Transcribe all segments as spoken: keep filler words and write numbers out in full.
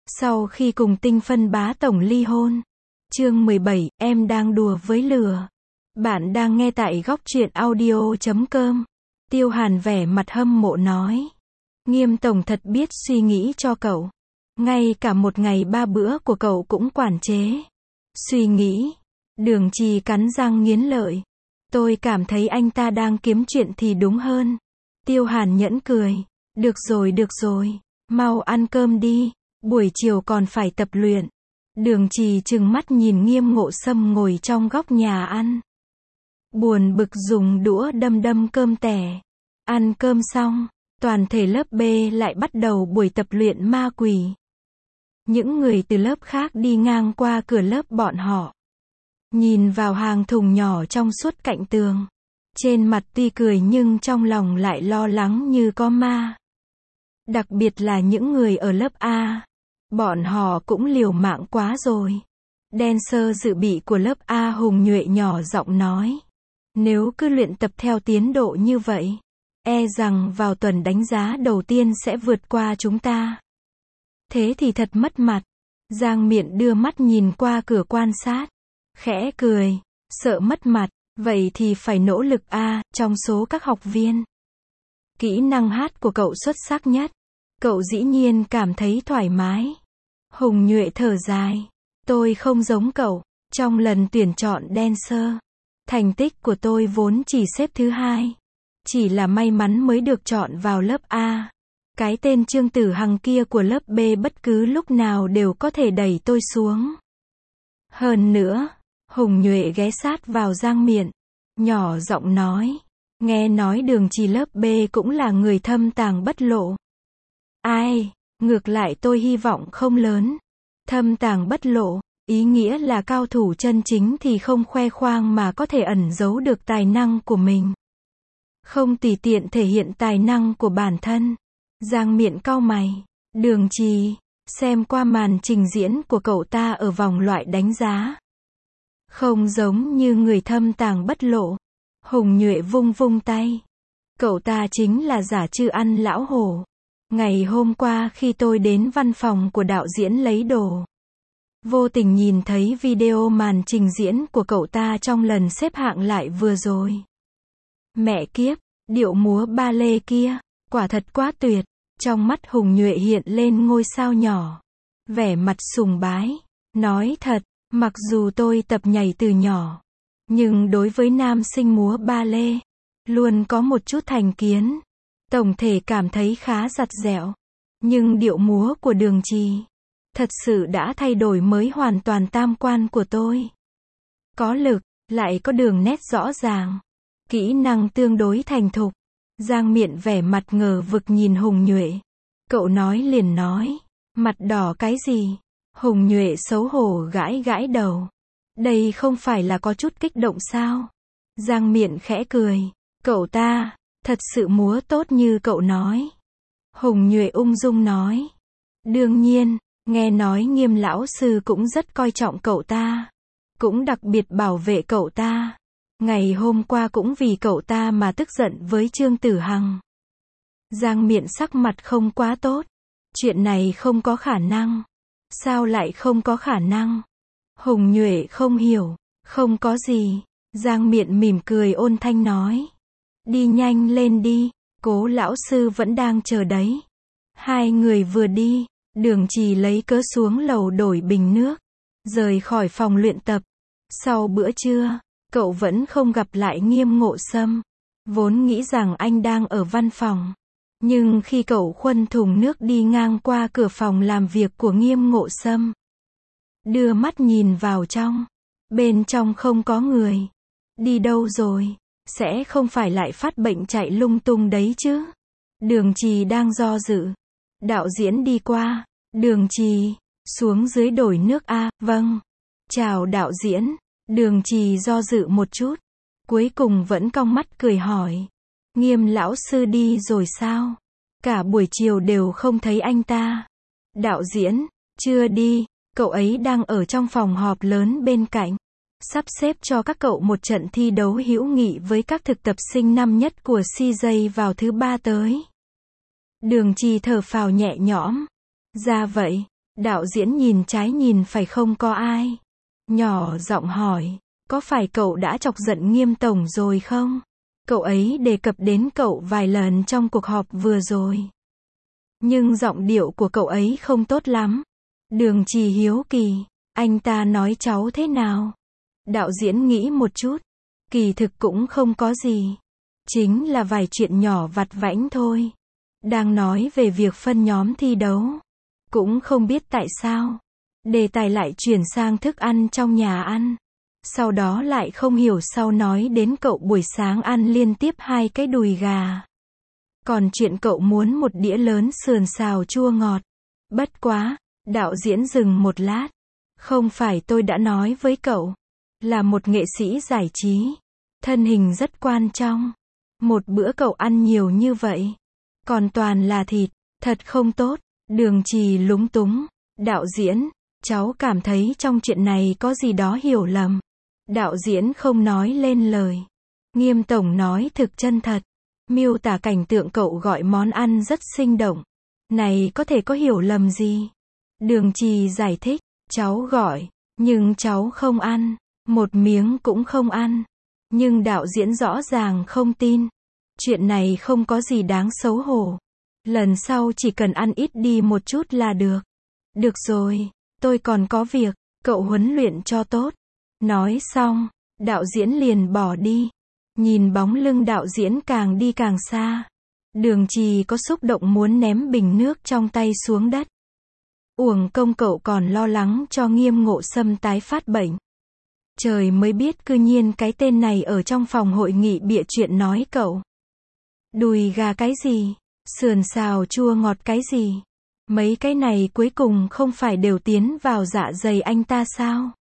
Sau khi cùng Tinh Phân bá tổng ly hôn. Chương mười bảy, em đang đùa với lửa. Bạn đang nghe tại góc truyện audio chấm com. Tiêu Hàn vẻ mặt hâm mộ nói. Nghiêm tổng thật biết suy nghĩ cho cậu. Ngay cả một ngày ba bữa của cậu cũng quản chế. Suy nghĩ. Đường Trì cắn răng nghiến lợi. Tôi cảm thấy anh ta đang kiếm chuyện thì đúng hơn. Tiêu Hàn nhẫn cười. Được rồi được rồi. Mau ăn cơm đi. Buổi chiều còn phải tập luyện. Đường Trì trừng mắt nhìn Nghiêm Ngộ Sâm ngồi trong góc nhà ăn. Buồn bực dùng đũa đâm đâm cơm tẻ. Ăn cơm xong, toàn thể lớp B lại bắt đầu buổi tập luyện ma quỷ. Những người từ lớp khác đi ngang qua cửa lớp bọn họ. Nhìn vào hàng thùng nhỏ trong suốt cạnh tường. Trên mặt tuy cười nhưng trong lòng lại lo lắng như có ma. Đặc biệt là những người ở lớp A. Bọn họ cũng liều mạng quá rồi. Dancer dự bị của lớp A Hùng Nhuệ nhỏ giọng nói. Nếu cứ luyện tập theo tiến độ như vậy, e rằng vào tuần đánh giá đầu tiên sẽ vượt qua chúng ta. Thế thì thật mất mặt. Giang Miện đưa mắt nhìn qua cửa quan sát. Khẽ cười. Sợ mất mặt, vậy thì phải nỗ lực a, trong số các học viên. Kỹ năng hát của cậu xuất sắc nhất. Cậu dĩ nhiên cảm thấy thoải mái. Hùng Nhuệ thở dài. Tôi không giống cậu. Trong lần tuyển chọn dancer, thành tích của tôi vốn chỉ xếp thứ hai. Chỉ là may mắn mới được chọn vào lớp A. Cái tên Trương Tử Hằng kia của lớp B bất cứ lúc nào đều có thể đẩy tôi xuống. Hơn nữa, Hùng Nhuệ ghé sát vào Giang Miện. Nhỏ giọng nói. Nghe nói Đường Trì lớp B cũng là người thâm tàng bất lộ. Ai, ngược lại tôi hy vọng không lớn. Thâm tàng bất lộ, ý nghĩa là cao thủ chân chính thì không khoe khoang mà có thể ẩn giấu được tài năng của mình. Không tùy tiện thể hiện tài năng của bản thân. Giang Miện cau mày. Đường Trì, xem qua màn trình diễn của cậu ta ở vòng loại đánh giá. Không giống như người thâm tàng bất lộ. Hùng Nhuệ vung vung tay. Cậu ta chính là giả chư ăn lão hổ. Ngày hôm qua khi tôi đến văn phòng của đạo diễn lấy đồ, vô tình nhìn thấy video màn trình diễn của cậu ta trong lần xếp hạng lại vừa rồi. Mẹ kiếp, điệu múa ba lê kia, quả thật quá tuyệt. Trong mắt Hùng Nhuệ hiện lên ngôi sao nhỏ. Vẻ mặt sùng bái. Nói thật, mặc dù tôi tập nhảy từ nhỏ, nhưng đối với nam sinh múa ba lê, luôn có một chút thành kiến. Tổng thể cảm thấy khá giặt dẻo. Nhưng điệu múa của Đường Trì thật sự đã thay đổi mới hoàn toàn tam quan của tôi. Có lực, lại có đường nét rõ ràng. Kỹ năng tương đối thành thục. Giang Miện vẻ mặt ngờ vực nhìn Hùng Nhuệ. Cậu nói liền nói. Mặt đỏ cái gì? Hùng Nhuệ xấu hổ gãi gãi đầu. Đây không phải là có chút kích động sao? Giang Miện khẽ cười. Cậu ta thật sự múa tốt như cậu nói. Hùng Nhuệ ung dung nói. Đương nhiên, nghe nói Nghiêm lão sư cũng rất coi trọng cậu ta. Cũng đặc biệt bảo vệ cậu ta. Ngày hôm qua cũng vì cậu ta mà tức giận với Trương Tử Hằng. Giang Miện sắc mặt không quá tốt. Chuyện này không có khả năng. Sao lại không có khả năng? Hùng Nhuệ không hiểu. Không có gì. Giang Miện mỉm cười ôn thanh nói. Đi nhanh lên đi, Cố lão sư vẫn đang chờ đấy. Hai người vừa đi, Đường Trì lấy cớ xuống lầu đổi bình nước, rời khỏi phòng luyện tập. Sau bữa trưa, cậu vẫn không gặp lại Nghiêm Ngộ Sâm. Vốn nghĩ rằng anh đang ở văn phòng. Nhưng khi cậu khuân thùng nước đi ngang qua cửa phòng làm việc của Nghiêm Ngộ Sâm, đưa mắt nhìn vào trong, bên trong không có người. Đi đâu rồi? Sẽ không phải lại phát bệnh chạy lung tung đấy chứ? Đường Trì đang do dự. Đạo diễn đi qua. Đường Trì, xuống dưới đổi nước a. Vâng. Chào đạo diễn. Đường Trì do dự một chút, cuối cùng vẫn cong mắt cười hỏi. Nghiêm lão sư đi rồi sao? Cả buổi chiều đều không thấy anh ta. Đạo diễn, chưa đi, cậu ấy đang ở trong phòng họp lớn bên cạnh, sắp xếp cho các cậu một trận thi đấu hữu nghị với các thực tập sinh năm nhất của xê gi vào thứ ba tới. Đường Trì thở phào nhẹ nhõm. Ra vậy, Đạo diễn nhìn trái nhìn phải không có ai. Nhỏ giọng hỏi, có phải cậu đã chọc giận Nghiêm tổng rồi không? Cậu ấy đề cập đến cậu vài lần trong cuộc họp vừa rồi. Nhưng giọng điệu của cậu ấy không tốt lắm. Đường Trì hiếu kỳ, anh ta nói cháu thế nào? Đạo diễn nghĩ một chút, kỳ thực cũng không có gì. Chính là vài chuyện nhỏ vặt vãnh thôi. Đang nói về việc phân nhóm thi đấu. Cũng không biết tại sao. Đề tài lại chuyển sang thức ăn trong nhà ăn. Sau đó lại không hiểu sao nói đến cậu buổi sáng ăn liên tiếp hai cái đùi gà. Còn chuyện cậu muốn một đĩa lớn sườn xào chua ngọt. Bất quá, đạo diễn dừng một lát. Không phải tôi đã nói với cậu, là một nghệ sĩ giải trí, thân hình rất quan trọng. Một bữa cậu ăn nhiều như vậy, còn toàn là thịt, thật không tốt. Đường Trì lúng túng, đạo diễn, cháu cảm thấy trong chuyện này có gì đó hiểu lầm. Đạo diễn không nói lên lời. Nghiêm tổng nói thực chân thật, miêu tả cảnh tượng cậu gọi món ăn rất sinh động. Này có thể có hiểu lầm gì? Đường Trì giải thích, cháu gọi, nhưng cháu không ăn, một miếng cũng không ăn. Nhưng đạo diễn rõ ràng không tin. Chuyện này không có gì đáng xấu hổ. Lần sau chỉ cần ăn ít đi một chút là được. Được rồi, tôi còn có việc, cậu huấn luyện cho tốt. Nói xong, đạo diễn liền bỏ đi. Nhìn bóng lưng đạo diễn càng đi càng xa. Đường Trì có xúc động muốn ném bình nước trong tay xuống đất. Uổng công cậu còn lo lắng cho Nghiêm Ngộ Sâm tái phát bệnh. Trời mới biết cư nhiên cái tên này ở trong phòng hội nghị bịa chuyện nói cậu. Đùi gà cái gì? Sườn xào chua ngọt cái gì? Mấy cái này cuối cùng không phải đều tiến vào dạ dày anh ta sao?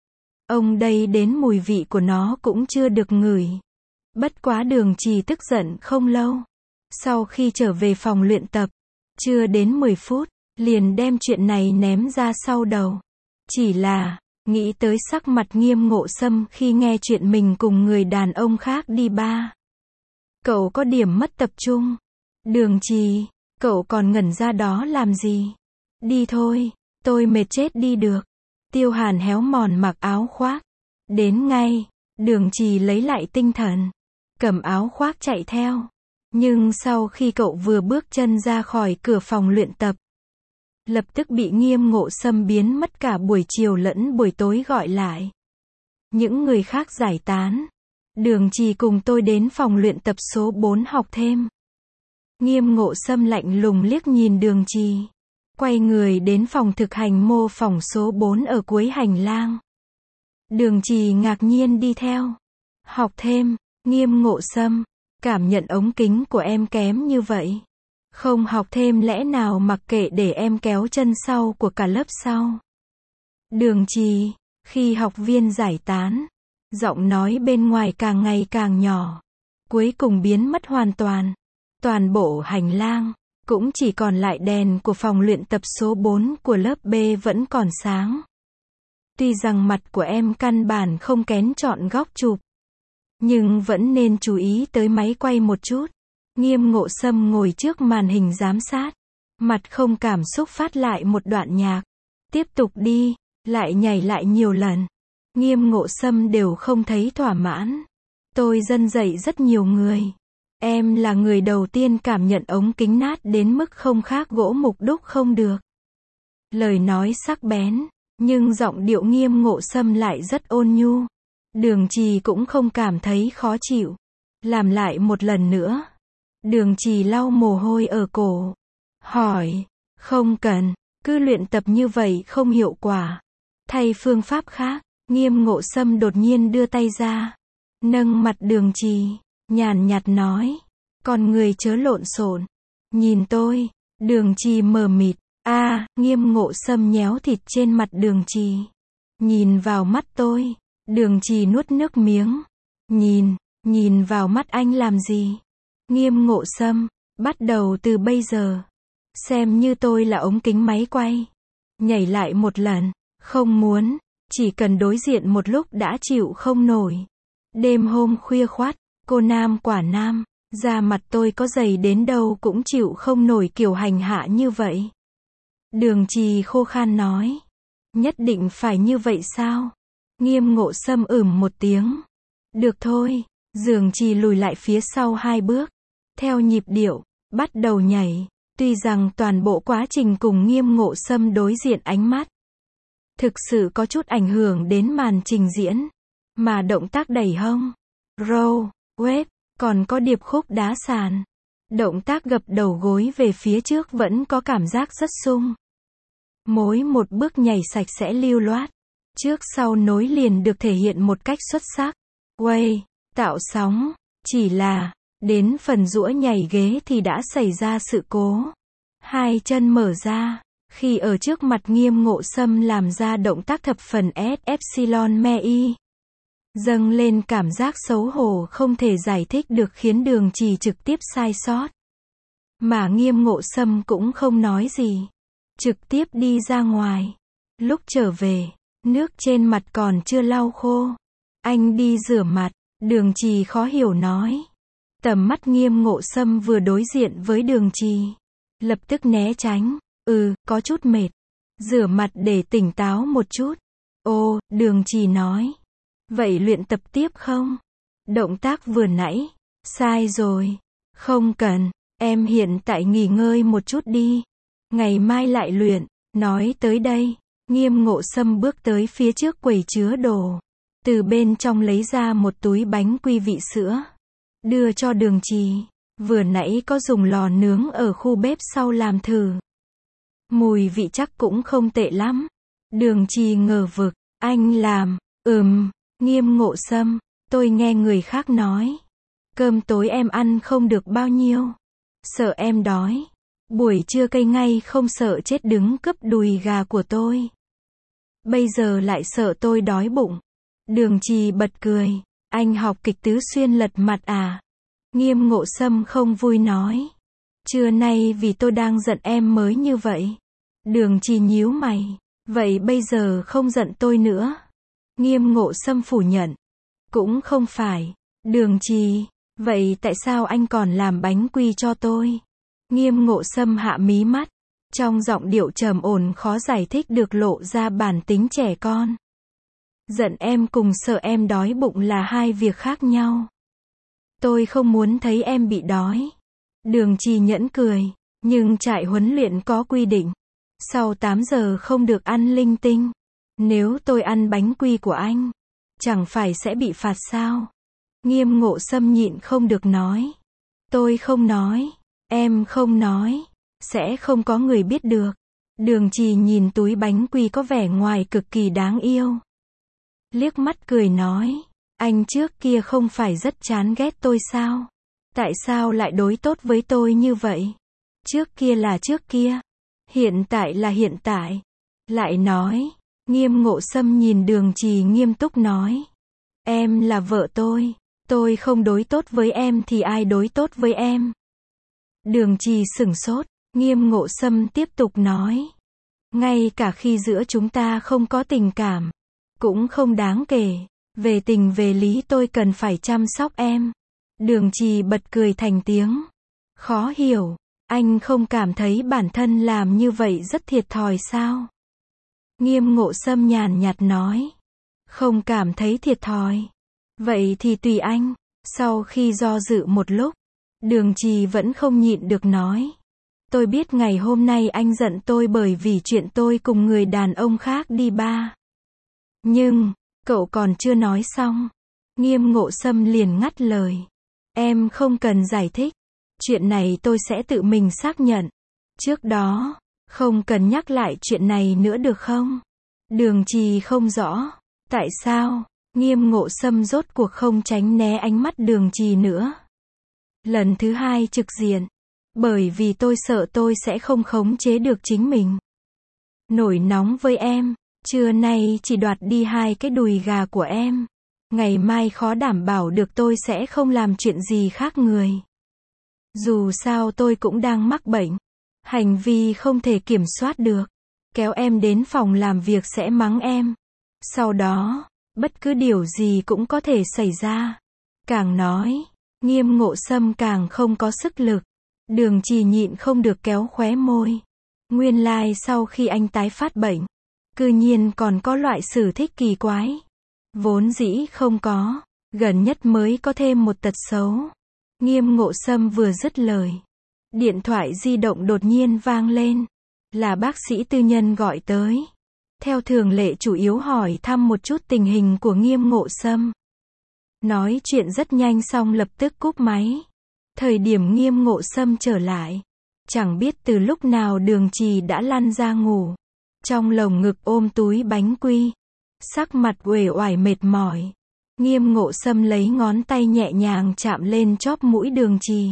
Ông đây đến mùi vị của nó cũng chưa được ngửi. Bất quá Đường Trì tức giận không lâu. Sau khi trở về phòng luyện tập, chưa đến mười phút, liền đem chuyện này ném ra sau đầu. Chỉ là, nghĩ tới sắc mặt Nghiêm Ngộ Sâm khi nghe chuyện mình cùng người đàn ông khác đi ba. Cậu có điểm mất tập trung. Đường Trì, cậu còn ngẩn ra đó làm gì? Đi thôi, tôi mệt chết đi được. Tiêu Hàn héo mòn mặc áo khoác. Đến ngay, Đường Trì lấy lại tinh thần. Cầm áo khoác chạy theo. Nhưng sau khi cậu vừa bước chân ra khỏi cửa phòng luyện tập, lập tức bị Nghiêm Ngộ Sâm biến mất cả buổi chiều lẫn buổi tối gọi lại. Những người khác giải tán. Đường Trì cùng tôi đến phòng luyện tập số bốn học thêm. Nghiêm Ngộ Sâm lạnh lùng liếc nhìn Đường Trì. Quay người đến phòng thực hành mô phỏng số bốn ở cuối hành lang. Đường Trì ngạc nhiên đi theo. Học thêm, Nghiêm Ngộ Sâm, cảm nhận ống kính của em kém như vậy. Không học thêm lẽ nào mặc kệ để em kéo chân sau của cả lớp sau. Đường Trì, khi học viên giải tán, giọng nói bên ngoài càng ngày càng nhỏ. Cuối cùng biến mất hoàn toàn. Toàn bộ hành lang, cũng chỉ còn lại đèn của phòng luyện tập số bốn của lớp B vẫn còn sáng. Tuy rằng mặt của em căn bản không kén chọn góc chụp, nhưng vẫn nên chú ý tới máy quay một chút. Nghiêm Ngộ Sâm ngồi trước màn hình giám sát. Mặt không cảm xúc phát lại một đoạn nhạc. Tiếp tục đi, lại nhảy lại nhiều lần. Nghiêm Ngộ Sâm đều không thấy thỏa mãn. Tôi dần dạy rất nhiều người. Em là người đầu tiên cảm nhận ống kính nát đến mức không khác gỗ mục đúc không được. Lời nói sắc bén, nhưng giọng điệu Nghiêm Ngộ Sâm lại rất ôn nhu. Đường Trì cũng không cảm thấy khó chịu. Làm lại một lần nữa. Đường Trì lau mồ hôi ở cổ. Hỏi, không cần, cứ luyện tập như vậy không hiệu quả. Thay phương pháp khác. Nghiêm Ngộ Sâm đột nhiên đưa tay ra. Nâng mặt Đường Trì, nhàn nhạt nói. Con người chớ lộn xộn. Nhìn tôi. Đường Trì mờ mịt. A, à, Nghiêm Ngộ Sâm nhéo thịt trên mặt Đường Trì. Nhìn vào mắt tôi. Đường Trì nuốt nước miếng. Nhìn, nhìn vào mắt anh làm gì? Nghiêm Ngộ Sâm, bắt đầu từ bây giờ. Xem như tôi là ống kính máy quay. Nhảy lại một lần. Không muốn, chỉ cần đối diện một lúc đã chịu không nổi. Đêm hôm khuya khoắt, cô nam quả nam, da mặt tôi có dày đến đâu cũng chịu không nổi kiểu hành hạ như vậy. Đường Trì khô khan nói. Nhất định phải như vậy sao? Nghiêm Ngộ Sâm ừm một tiếng. Được thôi. Đường Trì lùi lại phía sau hai bước. Theo nhịp điệu, bắt đầu nhảy. Tuy rằng toàn bộ quá trình cùng Nghiêm Ngộ Sâm đối diện ánh mắt, thực sự có chút ảnh hưởng đến màn trình diễn. Mà động tác đẩy hông, row, wave, còn có điệp khúc đá sàn. Động tác gập đầu gối về phía trước vẫn có cảm giác rất sung. Mỗi một bước nhảy sạch sẽ lưu loát. Trước sau nối liền được thể hiện một cách xuất sắc. Quay, tạo sóng. Chỉ là, đến phần duỗi nhảy ghế thì đã xảy ra sự cố. Hai chân mở ra. Khi ở trước mặt Nghiêm Ngộ Sâm làm ra động tác thập phần S Epsilon Me Y. Dâng lên cảm giác xấu hổ không thể giải thích được khiến Đường Trì trực tiếp sai sót. Mà Nghiêm Ngộ Sâm cũng không nói gì. Trực tiếp đi ra ngoài. Lúc trở về, nước trên mặt còn chưa lau khô. Anh đi rửa mặt, Đường Trì khó hiểu nói. Tầm mắt Nghiêm Ngộ Sâm vừa đối diện với Đường Trì. Lập tức né tránh. Ừ, có chút mệt. Rửa mặt để tỉnh táo một chút. Ô, Đường Trì nói. Vậy luyện tập tiếp không? Động tác vừa nãy. Sai rồi. Không cần. Em hiện tại nghỉ ngơi một chút đi. Ngày mai lại luyện. Nói tới đây. Nghiêm Ngộ Sâm bước tới phía trước quầy chứa đồ. Từ bên trong lấy ra một túi bánh quy vị sữa. Đưa cho Đường Trì. Vừa nãy có dùng lò nướng ở khu bếp sau làm thử. Mùi vị chắc cũng không tệ lắm. Đường Trì ngờ vực. Anh làm. Ừm. Nghiêm Ngộ Sâm. Tôi nghe người khác nói. Cơm tối em ăn không được bao nhiêu. Sợ em đói. Buổi trưa cây ngay không sợ chết đứng cướp đùi gà của tôi. Bây giờ lại sợ tôi đói bụng. Đường Trì bật cười. Anh học kịch Tứ Xuyên lật mặt à? Nghiêm Ngộ Sâm không vui nói. Trưa nay vì tôi đang giận em mới như vậy. Đường Trì nhíu mày. Vậy bây giờ không giận tôi nữa. Nghiêm Ngộ Sâm phủ nhận. Cũng không phải. Đường Trì. Vậy tại sao anh còn làm bánh quy cho tôi? Nghiêm Ngộ Sâm hạ mí mắt. Trong giọng điệu trầm ổn khó giải thích được lộ ra bản tính trẻ con. Giận em cùng sợ em đói bụng là hai việc khác nhau. Tôi không muốn thấy em bị đói. Đường Trì nhẫn cười. Nhưng trại huấn luyện có quy định. Sau tám giờ không được ăn linh tinh. Nếu tôi ăn bánh quy của anh, chẳng phải sẽ bị phạt sao? Nghiêm Ngộ Sâm nhịn không được nói. Tôi không nói. Em không nói. Sẽ không có người biết được. Đường Trì nhìn túi bánh quy có vẻ ngoài cực kỳ đáng yêu. Liếc mắt cười nói. Anh trước kia không phải rất chán ghét tôi sao? Tại sao lại đối tốt với tôi như vậy? Trước kia là trước kia. Hiện tại là hiện tại. Lại nói. Nghiêm Ngộ Sâm nhìn Đường Trì nghiêm túc nói. Em là vợ tôi. Tôi không đối tốt với em thì ai đối tốt với em? Đường Trì sửng sốt. Nghiêm Ngộ Sâm tiếp tục nói. Ngay cả khi giữa chúng ta không có tình cảm, cũng không đáng kể. Về tình về lý tôi cần phải chăm sóc em. Đường Trì bật cười thành tiếng. Khó hiểu. Anh không cảm thấy bản thân làm như vậy rất thiệt thòi sao? Nghiêm Ngộ Sâm nhàn nhạt nói. Không cảm thấy thiệt thòi. Vậy thì tùy anh. Sau khi do dự một lúc, Đường Trì vẫn không nhịn được nói. Tôi biết ngày hôm nay anh giận tôi bởi vì chuyện tôi cùng người đàn ông khác đi ba. Nhưng, cậu còn chưa nói xong. Nghiêm Ngộ Sâm liền ngắt lời. Em không cần giải thích. Chuyện này tôi sẽ tự mình xác nhận. Trước đó, không cần nhắc lại chuyện này nữa được không? Đường Trì không rõ. Tại sao? Nghiêm Ngộ Sâm rốt cuộc không tránh né ánh mắt Đường Trì nữa. Lần thứ hai trực diện. Bởi vì tôi sợ tôi sẽ không khống chế được chính mình. Nổi nóng với em. Trưa nay chỉ đoạt đi hai cái đùi gà của em. Ngày mai khó đảm bảo được tôi sẽ không làm chuyện gì khác người. Dù sao tôi cũng đang mắc bệnh. Hành vi không thể kiểm soát được. Kéo em đến phòng làm việc sẽ mắng em. Sau đó, bất cứ điều gì cũng có thể xảy ra. Càng nói, Nghiêm Ngộ Sâm càng không có sức lực. Đường Trì nhịn không được kéo khóe môi. Nguyên lai sau khi anh tái phát bệnh, cư nhiên còn có loại sở thích kỳ quái. Vốn dĩ không có, gần nhất mới có thêm một tật xấu. Nghiêm Ngộ Sâm vừa dứt lời, điện thoại di động đột nhiên vang lên. Là bác sĩ tư nhân gọi tới. Theo thường lệ chủ yếu hỏi thăm một chút tình hình của Nghiêm Ngộ Sâm. Nói chuyện rất nhanh xong lập tức cúp máy. Thời điểm Nghiêm Ngộ Sâm trở lại, chẳng biết từ lúc nào Đường Trì đã lăn ra ngủ. Trong lồng ngực ôm túi bánh quy. Sắc mặt uể oải mệt mỏi. Nghiêm Ngộ Sâm lấy ngón tay nhẹ nhàng chạm lên chóp mũi Đường Trì.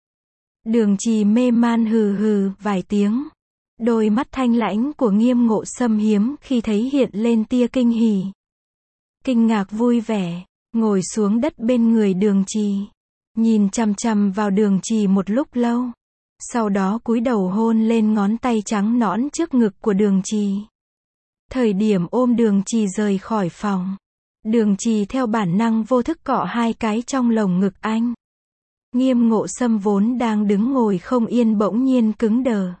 Đường Trì mê man hừ hừ vài tiếng. Đôi mắt thanh lãnh của Nghiêm Ngộ Sâm hiếm khi thấy hiện lên tia kinh hỉ. Kinh ngạc vui vẻ, ngồi xuống đất bên người Đường Trì. Nhìn chằm chằm vào Đường Trì một lúc lâu. Sau đó cúi đầu hôn lên ngón tay trắng nõn trước ngực của Đường Trì. Thời điểm ôm Đường Trì rời khỏi phòng, Đường Trì theo bản năng vô thức cọ hai cái trong lồng ngực anh. Nghiêm Ngộ Sâm vốn đang đứng ngồi không yên bỗng nhiên cứng đờ.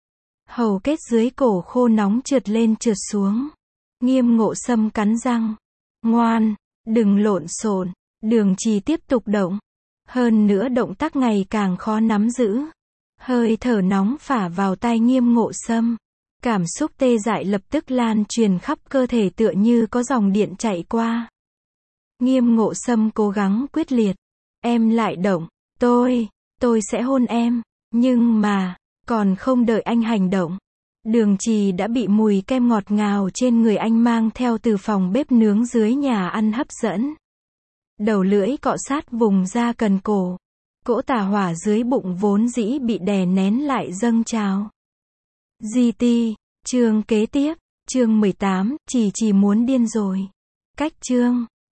Hầu kết dưới cổ khô nóng trượt lên trượt xuống. Nghiêm Ngộ Sâm cắn răng. Ngoan, đừng lộn xộn. Đường Trì tiếp tục động. Hơn nữa động tác ngày càng khó nắm giữ. Hơi thở nóng phả vào tai Nghiêm Ngộ Sâm. Cảm xúc tê dại lập tức lan truyền khắp cơ thể tựa như có dòng điện chạy qua. Nghiêm Ngộ Sâm cố gắng quyết liệt. Em lại động. Tôi, tôi sẽ hôn em. Nhưng mà, còn không đợi anh hành động. Đường Trì đã bị mùi kem ngọt ngào trên người anh mang theo từ phòng bếp nướng dưới nhà ăn hấp dẫn. Đầu lưỡi cọ sát vùng da cần cổ. Cỗ tà hỏa dưới bụng vốn dĩ bị đè nén lại dâng trào. giê tê, chương kế tiếp, chương mười tám, Trì Trì muốn điên rồi. Cách chương